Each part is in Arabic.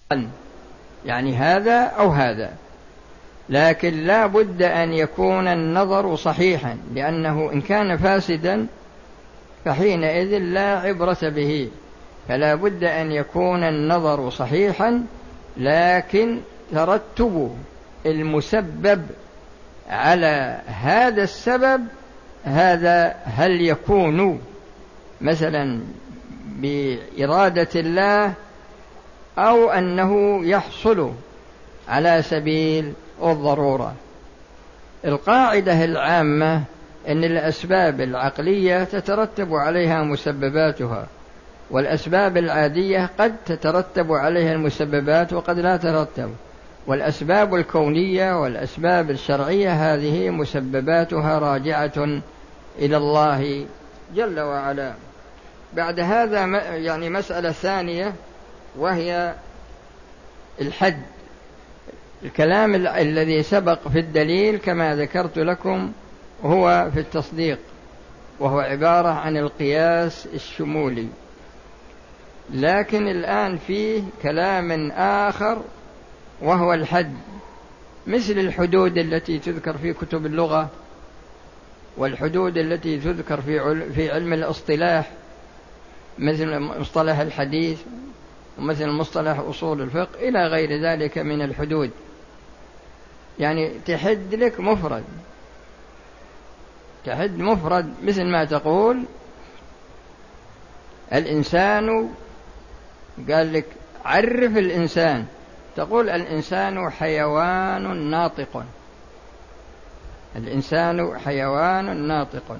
يعني هذا أو هذا، لكن لا بد أن يكون النظر صحيحا، لأنه إن كان فاسدا فحينئذ لا عبرة به، فلا بد أن يكون النظر صحيحا، لكن ترتب المسبب على هذا السبب هذا هل يكون مثلا بإرادة الله أو أنه يحصل على سبيل الضرورة. القاعدة العامة أن الأسباب العقلية تترتب عليها مسبباتها، والأسباب العادية قد تترتب عليها المسببات وقد لا تترتب، والأسباب الكونية والأسباب الشرعية هذه مسبباتها راجعة إلى الله جل وعلا. بعد هذا يعني مسألة ثانية وهي الحد. الكلام الذي سبق في الدليل كما ذكرت لكم هو في التصديق، وهو عبارة عن القياس الشمولي، لكن الآن فيه كلام آخر وهو الحد، مثل الحدود التي تذكر في كتب اللغة، والحدود التي تذكر في علم الاصطلاح، مثل مصطلح الحديث ومثل مصطلح أصول الفقه إلى غير ذلك من الحدود. يعني تحد لك مفرد، تحد مفرد مثل ما تقول الإنسان، قال لك عرف الإنسان، تقول الإنسان حيوان ناطق، الإنسان حيوان ناطق.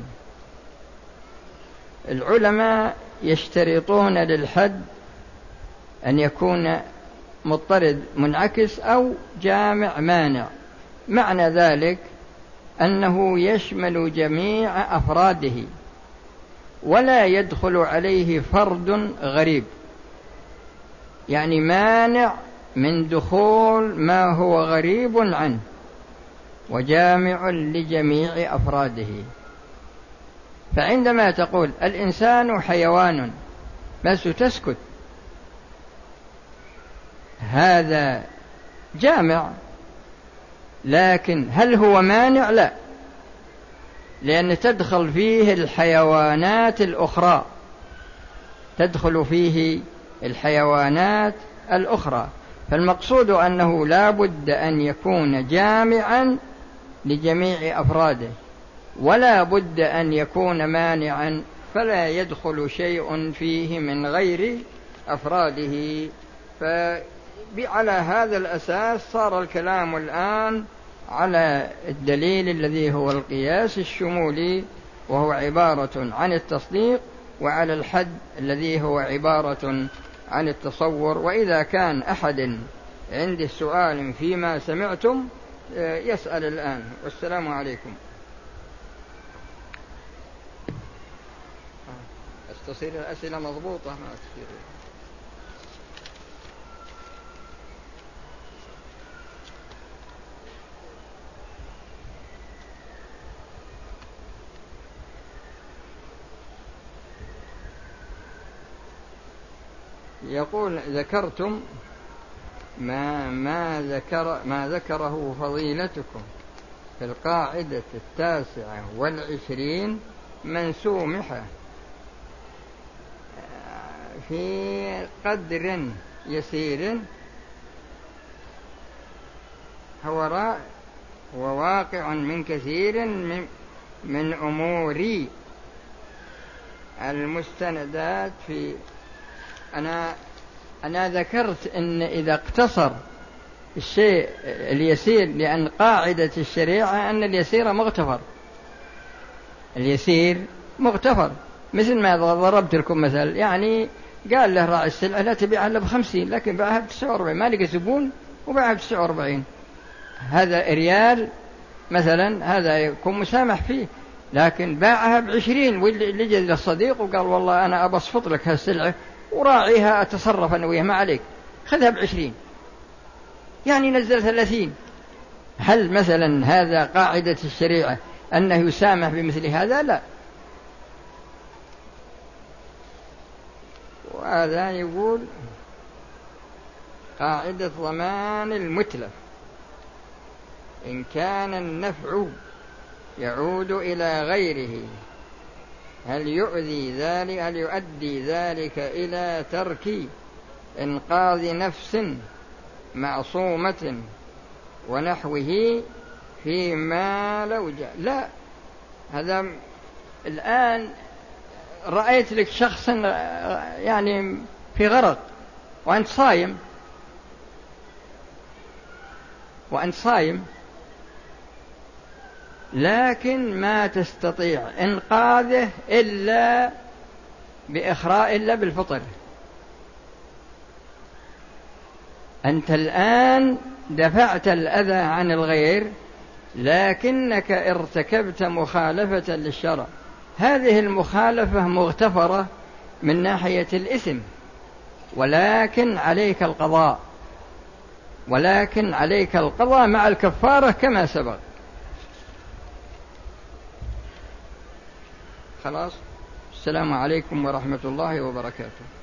العلماء يشترطون للحد أن يكون مضطرد منعكس أو جامع مانع. معنى ذلك أنه يشمل جميع أفراده ولا يدخل عليه فرد غريب، يعني مانع من دخول ما هو غريب عنه، وجامع لجميع أفراده. فعندما تقول الإنسان حيوان بس تسكت، هذا جامع، لكن هل هو مانع؟ لا، لأن تدخل فيه الحيوانات الأخرى، تدخل فيه الحيوانات الأخرى. فالمقصود أنه لا بد أن يكون جامعا لجميع أفراده، ولا بد أن يكون مانعا فلا يدخل شيء فيه من غير أفراده. فعلى هذا الأساس صار الكلام الآن على الدليل الذي هو القياس الشمولي، وهو عبارة عن التصديق، وعلى الحد الذي هو عبارة عن التصور. وإذا كان أحد عنده سؤال فيما سمعتم يسأل الآن، والسلام عليكم. تصير الأسئلة مضبوطة ما تصير. يقول ذكرتم ما ذكره فضيلتكم في القاعدة 29 من سومحه في قدر يسير هو واقع من كثير من أمور المستندات. في أنا ذكرت أن إذا اقتصر الشيء اليسير، لأن قاعدة الشريعة أن اليسير مغتفر، اليسير مغتفر. مثل ما ضربت لكم مثل، يعني قال له راعي السلعة لا تبيعها إلا ب50 لكن باعها ب49، ما لقى زبون وباعها ب49، هذا ريال مثلا، هذا يكون مسامح فيه. لكن باعها ب20 واللي جاء للصديق وقال والله أنا أبى أصفط لك هالسلعة وراعيها أتصرف أنا وياه ما عليك، خذها ب20، يعني نزل 30. هل مثلا هذا قاعدة الشريعة أنه يسامح بمثل هذا؟ لا. وهذا يقول قاعدة ضمان المتلف إن كان النفع يعود إلى غيره هل يؤدي ذلك إلى ترك إنقاذ نفس معصومة ونحوه فيما لو جاء؟ لا، هذا الآن رأيت لك شخص يعني في غرق وأنت صايم لكن ما تستطيع إنقاذه إلا بالفطر. أنت الآن دفعت الأذى عن الغير لكنك ارتكبت مخالفة للشرع. هذه المخالفة مغتفرة من ناحية الإثم، ولكن عليك القضاء مع الكفارة كما سبق. خلاص. السلام عليكم ورحمة الله وبركاته.